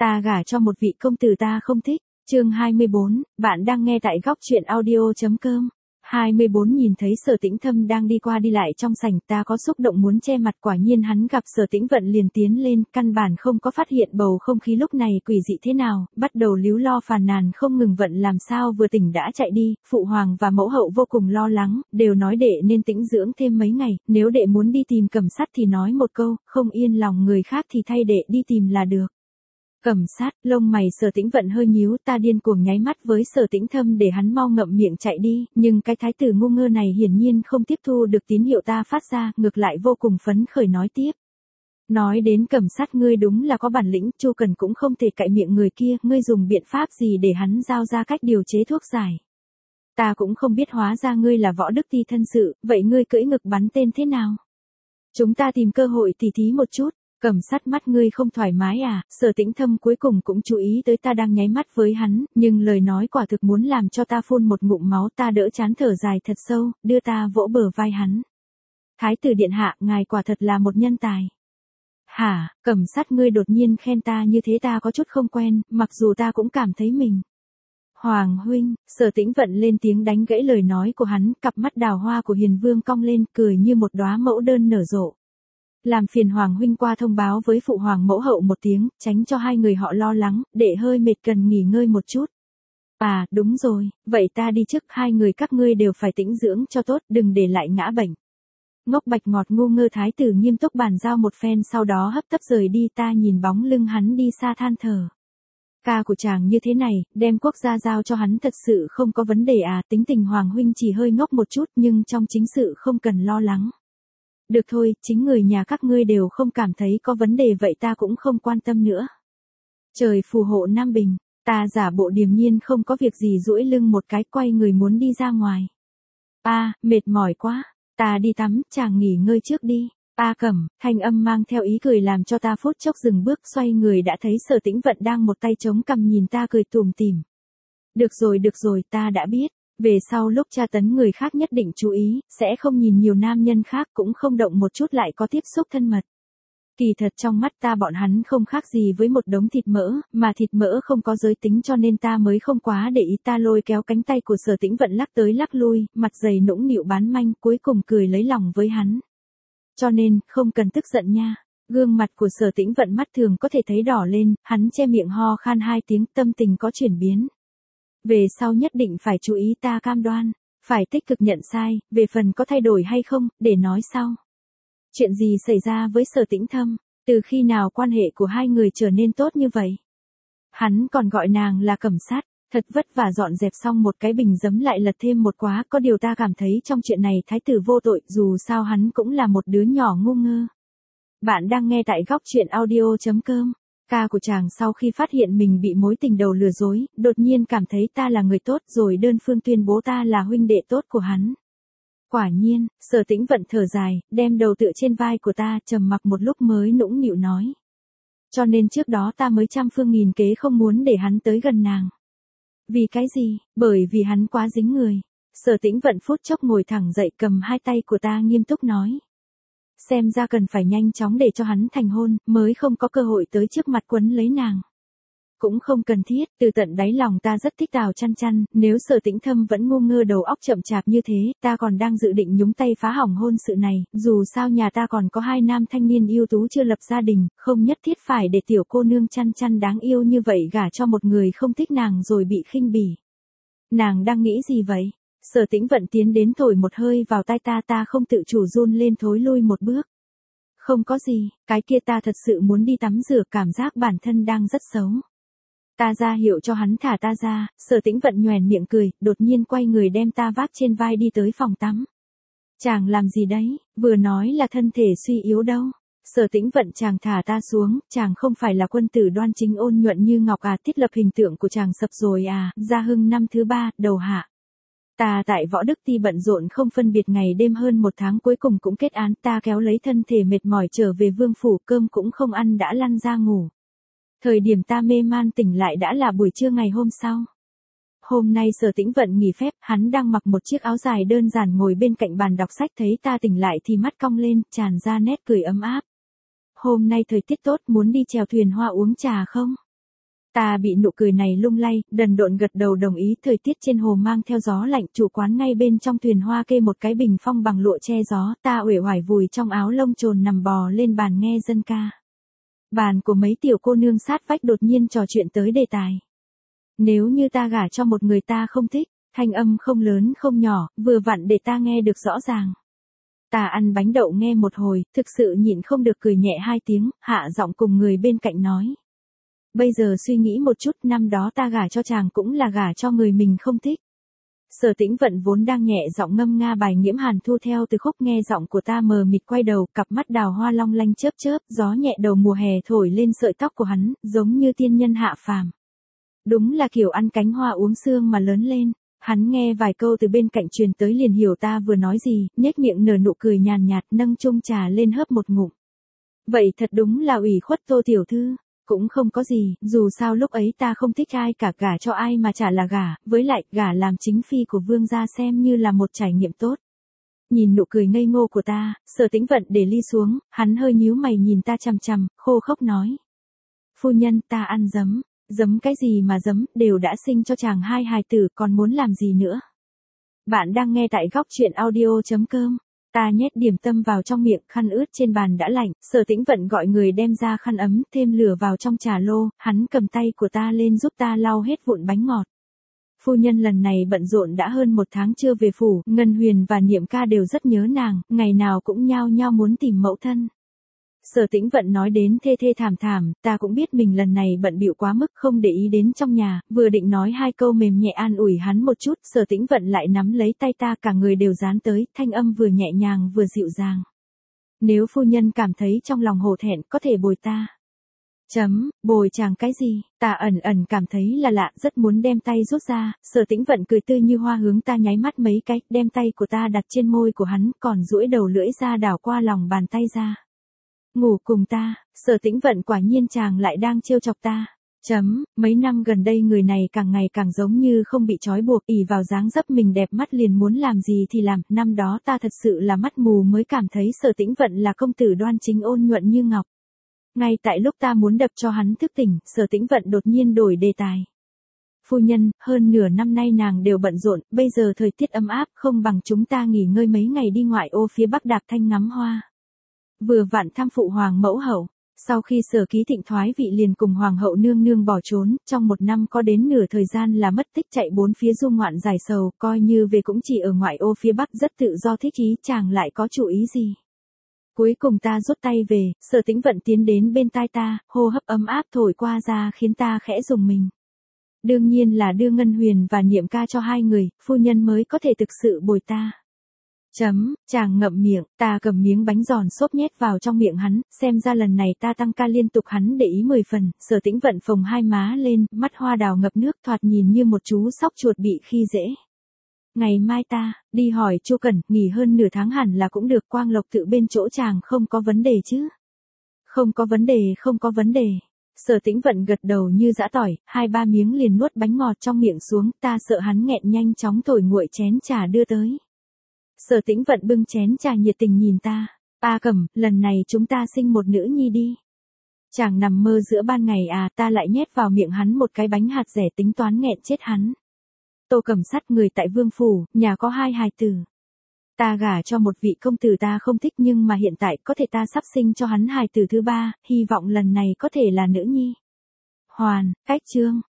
Ta gả cho một vị công tử ta không thích. Chương 24, bạn đang nghe tại góc truyện audio.com. 24 nhìn thấy Sở Tĩnh Thâm đang đi qua đi lại trong sảnh, ta có xúc động muốn che mặt, quả nhiên hắn gặp Sở Tĩnh Vận liền tiến lên, căn bản không có phát hiện bầu không khí lúc này quỷ dị thế nào, bắt đầu líu lo phàn nàn không ngừng. Vận làm sao vừa tỉnh đã chạy đi, phụ hoàng và mẫu hậu vô cùng lo lắng, đều nói đệ nên tĩnh dưỡng thêm mấy ngày, nếu đệ muốn đi tìm Cẩm Sát thì nói một câu, không yên lòng người khác thì thay đệ đi tìm là được. Cẩm Sát, lông mày Sở Tĩnh Vận hơi nhíu, ta điên cuồng nháy mắt với Sở Tĩnh Thâm để hắn mau ngậm miệng chạy đi, nhưng cái thái tử ngu ngơ này hiển nhiên không tiếp thu được tín hiệu ta phát ra, ngược lại vô cùng phấn khởi nói tiếp. Nói đến Cẩm Sát, ngươi đúng là có bản lĩnh, Chu Cần cũng không thể cạy miệng người kia, ngươi dùng biện pháp gì để hắn giao ra cách điều chế thuốc giải? Ta cũng không biết, hóa ra ngươi là Võ Đức Ti thân sự, vậy ngươi cưỡi ngực bắn tên thế nào? Chúng ta tìm cơ hội tỉ thí một chút. Cẩm Sát, mắt ngươi không thoải mái à? Sở Tĩnh Thâm cuối cùng cũng chú ý tới ta đang nháy mắt với hắn, nhưng lời nói quả thực muốn làm cho ta phun một ngụm máu. Ta đỡ chán thở dài thật sâu, đưa ta vỗ bờ vai hắn. Thái tử điện hạ, ngài quả thật là một nhân tài. Hả? Cẩm Sát, ngươi đột nhiên khen ta như thế ta có chút không quen, mặc dù ta cũng cảm thấy mình. Hoàng huynh, Sở Tĩnh Vận lên tiếng đánh gãy lời nói của hắn, cặp mắt đào hoa của Hiền Vương cong lên, cười như một đóa mẫu đơn nở rộ. Làm phiền Hoàng huynh qua thông báo với phụ hoàng mẫu hậu một tiếng, tránh cho hai người họ lo lắng, để hơi mệt cần nghỉ ngơi một chút. À, đúng rồi, vậy ta đi trước, hai người các ngươi đều phải tĩnh dưỡng cho tốt, đừng để lại ngã bệnh. Ngốc bạch ngọt ngu ngơ thái tử nghiêm túc bàn giao một phen, sau đó hấp tấp rời đi. Ta nhìn bóng lưng hắn đi xa than thở. Ca của chàng như thế này, đem quốc gia giao cho hắn thật sự không có vấn đề à? Tính tình Hoàng huynh chỉ hơi ngốc một chút, nhưng trong chính sự không cần lo lắng. Được thôi, chính người nhà các ngươi đều không cảm thấy có vấn đề vậy ta cũng không quan tâm nữa. Trời phù hộ Nam Bình, ta giả bộ điềm nhiên không có việc gì duỗi lưng một cái, quay người muốn đi ra ngoài. Mệt mỏi quá, ta đi tắm, chàng nghỉ ngơi trước đi. Cẩm, thanh âm mang theo ý cười làm cho ta phút chốc dừng bước, xoay người đã thấy Sở Tĩnh Vận đang một tay chống cằm nhìn ta cười tủm tỉm. Được rồi, ta đã biết. Về sau lúc tra tấn người khác nhất định chú ý, sẽ không nhìn nhiều nam nhân khác, cũng không động một chút lại có tiếp xúc thân mật. Kỳ thật trong mắt ta bọn hắn không khác gì với một đống thịt mỡ, mà thịt mỡ không có giới tính cho nên ta mới không quá để ý. Ta lôi kéo cánh tay của Sở Tĩnh Vận lắc tới lắc lui, mặt dày nũng nịu bán manh, cuối cùng cười lấy lòng với hắn. Cho nên, không cần tức giận nha. Gương mặt của Sở Tĩnh Vận mắt thường có thể thấy đỏ lên, hắn che miệng ho khan hai tiếng, tâm tình có chuyển biến. Về sau nhất định phải chú ý, ta cam đoan, phải tích cực nhận sai, về phần có thay đổi hay không, để nói sau. Chuyện gì xảy ra với Sở Tĩnh Thâm, từ khi nào quan hệ của hai người trở nên tốt như vậy? Hắn còn gọi nàng là Cẩm Sát, thật vất vả dọn dẹp xong một cái bình giấm lại lật thêm một quá, có điều ta cảm thấy trong chuyện này thái tử vô tội, dù sao hắn cũng là một đứa nhỏ ngu ngơ. Bạn đang nghe tại góc truyện audio.com. Ca của chàng sau khi phát hiện mình bị mối tình đầu lừa dối, đột nhiên cảm thấy ta là người tốt rồi đơn phương tuyên bố ta là huynh đệ tốt của hắn. Quả nhiên, Sở Tĩnh Vận thở dài, đem đầu tựa trên vai của ta, trầm mặc một lúc mới nũng nịu nói. Cho nên trước đó ta mới trăm phương nghìn kế không muốn để hắn tới gần nàng. Vì cái gì? Bởi vì hắn quá dính người. Sở Tĩnh Vận phút chốc ngồi thẳng dậy, cầm hai tay của ta nghiêm túc nói. Xem ra cần phải nhanh chóng để cho hắn thành hôn, mới không có cơ hội tới trước mặt quấn lấy nàng. Cũng không cần thiết, từ tận đáy lòng ta rất thích Tào Chăn Chăn, nếu Sở Tĩnh Thâm vẫn ngu ngơ đầu óc chậm chạp như thế, ta còn đang dự định nhúng tay phá hỏng hôn sự này, dù sao nhà ta còn có hai nam thanh niên ưu tú chưa lập gia đình, không nhất thiết phải để tiểu cô nương Chăn Chăn đáng yêu như vậy gả cho một người không thích nàng rồi bị khinh bỉ. Nàng đang nghĩ gì vậy? Sở Tĩnh Vận tiến đến thổi một hơi vào tai ta, ta không tự chủ run lên thối lui một bước. Không có gì, cái kia ta thật sự muốn đi tắm rửa, cảm giác bản thân đang rất xấu. Ta ra hiệu cho hắn thả ta ra, Sở Tĩnh Vận nhoẻn miệng cười, đột nhiên quay người đem ta vác trên vai đi tới phòng tắm. Chàng làm gì đấy, vừa nói là thân thể suy yếu đâu. Sở Tĩnh Vận, chàng thả ta xuống, chàng không phải là quân tử đoan chính ôn nhuận như ngọc à? Thiết lập hình tượng của chàng sập rồi à? Gia Hưng năm thứ 3, đầu hạ. Ta tại Võ Đức Ti bận rộn không phân biệt ngày đêm hơn một tháng, cuối cùng cũng kết án. Ta kéo lấy thân thể mệt mỏi trở về vương phủ, cơm cũng không ăn đã lăn ra ngủ. Thời điểm ta mê man tỉnh lại đã là buổi trưa ngày hôm sau. Hôm nay Sở Tĩnh Vận nghỉ phép, hắn đang mặc một chiếc áo dài đơn giản ngồi bên cạnh bàn đọc sách, thấy ta tỉnh lại thì mắt cong lên, tràn ra nét cười ấm áp. Hôm nay thời tiết tốt, muốn đi chèo thuyền hoa uống trà không? Ta bị nụ cười này lung lay, đần độn gật đầu đồng ý. Thời tiết trên hồ mang theo gió lạnh, chủ quán ngay bên trong thuyền hoa kê một cái bình phong bằng lụa che gió. Ta uể oải vùi trong áo lông trồn nằm bò lên bàn nghe dân ca. Bàn của mấy tiểu cô nương sát vách đột nhiên trò chuyện tới đề tài. Nếu như ta gả cho một người ta không thích, thanh âm không lớn không nhỏ, vừa vặn để ta nghe được rõ ràng. Ta ăn bánh đậu nghe một hồi, thực sự nhịn không được cười nhẹ 2 tiếng, hạ giọng cùng người bên cạnh nói. Bây giờ suy nghĩ một chút, năm đó ta gả cho chàng cũng là gả cho người mình không thích. Sở Tĩnh Vận vốn đang nhẹ giọng ngâm nga bài Nghiễm Hàn Thu theo từ khúc nghe giọng của ta mờ mịt quay đầu, cặp mắt đào hoa long lanh chớp chớp, gió nhẹ đầu mùa hè thổi lên sợi tóc của hắn, giống như tiên nhân hạ phàm. Đúng là kiểu ăn cánh hoa uống sương mà lớn lên. Hắn nghe vài câu từ bên cạnh truyền tới liền hiểu ta vừa nói gì, nhếch miệng nở nụ cười nhàn nhạt nâng chung trà lên hớp một ngụm. Vậy thật đúng là ủy khuất Tô tiểu thư. Cũng không có gì, dù sao lúc ấy ta không thích ai cả, gả cho ai mà chả là gả, với lại gả làm chính phi của vương gia xem như là một trải nghiệm tốt. Nhìn nụ cười ngây ngô của ta, Sở Tĩnh Vận để ly xuống, hắn hơi nhíu mày nhìn ta chằm chằm, khô khốc nói. Phu nhân, ta ăn giấm. Giấm cái gì mà giấm, đều đã sinh cho chàng 2 hài tử, còn muốn làm gì nữa. Bạn đang nghe tại góc truyện audio.com. Ta nhét điểm tâm vào trong miệng, khăn ướt trên bàn đã lạnh, Sở Tĩnh Vận gọi người đem ra khăn ấm, thêm lửa vào trong trà lô, hắn cầm tay của ta lên giúp ta lau hết vụn bánh ngọt. Phu nhân lần này bận rộn đã hơn 1 tháng chưa về phủ, Ngân Huyền và Niệm Ca đều rất nhớ nàng, ngày nào cũng nhao nhao muốn tìm mẫu thân. Sở Tĩnh Vận nói đến thê thê thảm thảm, ta cũng biết mình lần này bận bịu quá mức không để ý đến trong nhà, vừa định nói 2 câu mềm nhẹ an ủi hắn một chút, Sở Tĩnh Vận lại nắm lấy tay ta, cả người đều dán tới, thanh âm vừa nhẹ nhàng vừa dịu dàng. Nếu phu nhân cảm thấy trong lòng hổ thẹn, có thể bồi ta. Bồi chàng cái gì, ta ẩn ẩn cảm thấy là lạ, rất muốn đem tay rút ra, Sở Tĩnh Vận cười tươi như hoa hướng ta nháy mắt mấy cái, đem tay của ta đặt trên môi của hắn, còn duỗi đầu lưỡi ra đảo qua lòng bàn tay ra. Ngủ cùng ta, Sở Tĩnh Vận quả nhiên chàng lại đang trêu chọc ta. Mấy năm gần đây người này càng ngày càng giống như không bị trói buộc, ỷ vào dáng dấp mình đẹp mắt liền muốn làm gì thì làm, năm đó ta thật sự là mắt mù mới cảm thấy Sở Tĩnh Vận là công tử đoan chính ôn nhuận như ngọc. Ngay tại lúc ta muốn đập cho hắn thức tỉnh, Sở Tĩnh Vận đột nhiên đổi đề tài. Phu nhân, hơn nửa năm nay nàng đều bận rộn, bây giờ thời tiết ấm áp, không bằng chúng ta nghỉ ngơi mấy ngày đi ngoại ô phía Bắc Đạp Thanh ngắm hoa. Vừa vặn thăm phụ hoàng mẫu hậu, sau khi Sở Ký Thịnh thoái vị liền cùng hoàng hậu nương nương bỏ trốn, trong 1 năm có đến nửa thời gian là mất tích chạy 4 phía du ngoạn giải sầu, coi như về cũng chỉ ở ngoại ô phía Bắc rất tự do thích ý, chàng lại có chủ ý gì. Cuối cùng ta rút tay về, Sở Tĩnh Vận tiến đến bên tai ta, hô hấp ấm áp thổi qua ra khiến ta khẽ rùng mình. Đương nhiên là đưa Ngân Huyền và Niệm Ca cho 2 người, phu nhân mới có thể thực sự bồi ta. Chàng ngậm miệng, ta cầm miếng bánh giòn xốp nhét vào trong miệng hắn, xem ra lần này ta tăng ca liên tục hắn để ý 10 phần, Sở Tĩnh Vận phồng 2 má lên, mắt hoa đào ngập nước thoạt nhìn như một chú sóc chuột bị khi dễ. Ngày mai ta, đi hỏi Chu Cẩn, nghỉ hơn nửa tháng hẳn là cũng được, Quang Lộc tự bên chỗ chàng không có vấn đề chứ. Không có vấn đề. Sở Tĩnh Vận gật đầu như giã tỏi, 2-3 miếng liền nuốt bánh ngọt trong miệng xuống, ta sợ hắn nghẹn nhanh chóng thổi nguội chén trà đưa tới. Sở Tĩnh Vận bưng chén trà nhiệt tình nhìn ta. A Cẩm, lần này chúng ta sinh một nữ nhi đi. Chàng nằm mơ giữa ban ngày à, ta lại nhét vào miệng hắn một cái bánh hạt rẻ tính toán nghẹn chết hắn. Tô Cẩm Sắt người tại Vương Phủ, nhà có 2 hài tử. Ta gả cho một vị công tử ta không thích nhưng mà hiện tại có thể ta sắp sinh cho hắn hài tử thứ 3, hy vọng lần này có thể là nữ nhi. Hoàn, cách chương.